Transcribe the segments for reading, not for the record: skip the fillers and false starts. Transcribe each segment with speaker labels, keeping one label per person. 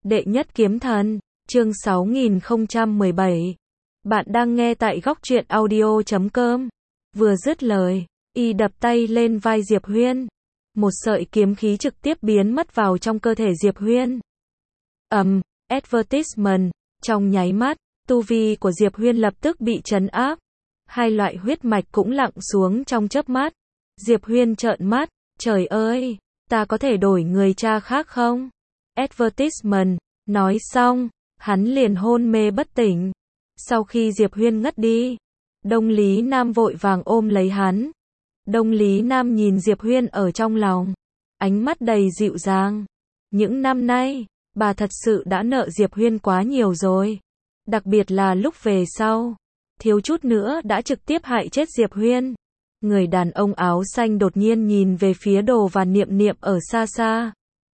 Speaker 1: Đệ nhất kiếm thần, chương 6017. Bạn đang nghe tại góc truyện audio.com. Vừa dứt lời, y đập tay lên vai Diệp Huyên. Một sợi kiếm khí trực tiếp biến mất vào trong cơ thể Diệp Huyên. Advertisement, trong nháy mắt, tu vi của Diệp Huyên lập tức bị trấn áp. Hai loại huyết mạch cũng lặng xuống trong chớp mắt. Diệp Huyên trợn mắt, trời ơi, ta có thể đổi người cha khác không? Advertisement, nói xong, hắn liền hôn mê bất tỉnh. Sau khi Diệp Huyên ngất đi, Đông Lý Nam vội vàng ôm lấy hắn. Đông Lý Nam nhìn Diệp Huyên ở trong lòng, ánh mắt đầy dịu dàng. Những năm nay, bà thật sự đã nợ Diệp Huyên quá nhiều rồi. Đặc biệt là lúc về sau, thiếu chút nữa đã trực tiếp hại chết Diệp Huyên. Người đàn ông áo xanh đột nhiên nhìn về phía Đồ và Niệm Niệm ở xa xa.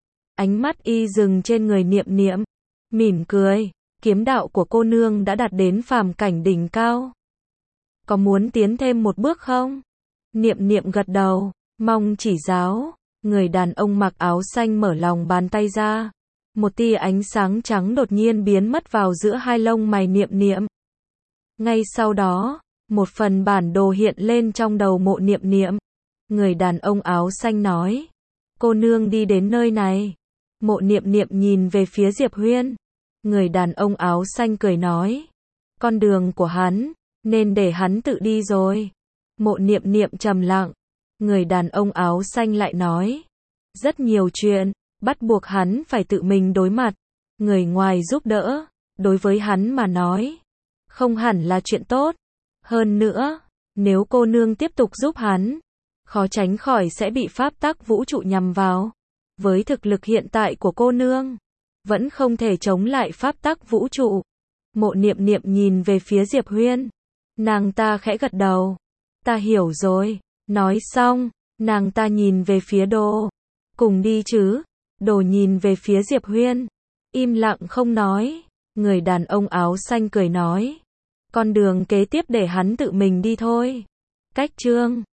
Speaker 1: Ánh mắt y dừng trên người Niệm Niệm, mỉm cười, kiếm đạo của cô nương đã đạt đến phàm cảnh đỉnh cao. Có muốn tiến thêm một bước không? Niệm Niệm gật đầu, mong chỉ giáo. Người đàn ông mặc áo xanh mở lòng bàn tay ra. Một tia ánh sáng trắng đột nhiên biến mất vào giữa hai lông mày Niệm Niệm. Ngay sau đó, một phần bản đồ hiện lên trong đầu Mộ Niệm Niệm. Người đàn ông áo xanh nói, cô nương đi đến nơi này. Mộ Niệm Niệm nhìn về phía Diệp Huyên. Người đàn ông áo xanh cười nói, con đường của hắn, nên để hắn tự đi rồi. Mộ Niệm Niệm trầm lặng. Người đàn ông áo xanh lại nói, rất nhiều chuyện, bắt buộc hắn phải tự mình đối mặt. Người ngoài giúp đỡ, đối với hắn mà nói, không hẳn là chuyện tốt. Hơn nữa, nếu cô nương tiếp tục giúp hắn, khó tránh khỏi sẽ bị pháp tắc vũ trụ nhằm vào. Với thực lực hiện tại của cô nương, vẫn không thể chống lại pháp tắc vũ trụ. Mộ Niệm Niệm nhìn về phía Diệp Huyên. Nàng ta khẽ gật đầu. Ta hiểu rồi. Nói xong, nàng ta nhìn về phía Đồ. Cùng đi chứ? Đồ nhìn về phía Diệp Huyên, im lặng không nói. Người đàn ông áo xanh cười nói, con đường kế tiếp để hắn tự mình đi thôi. Cách chương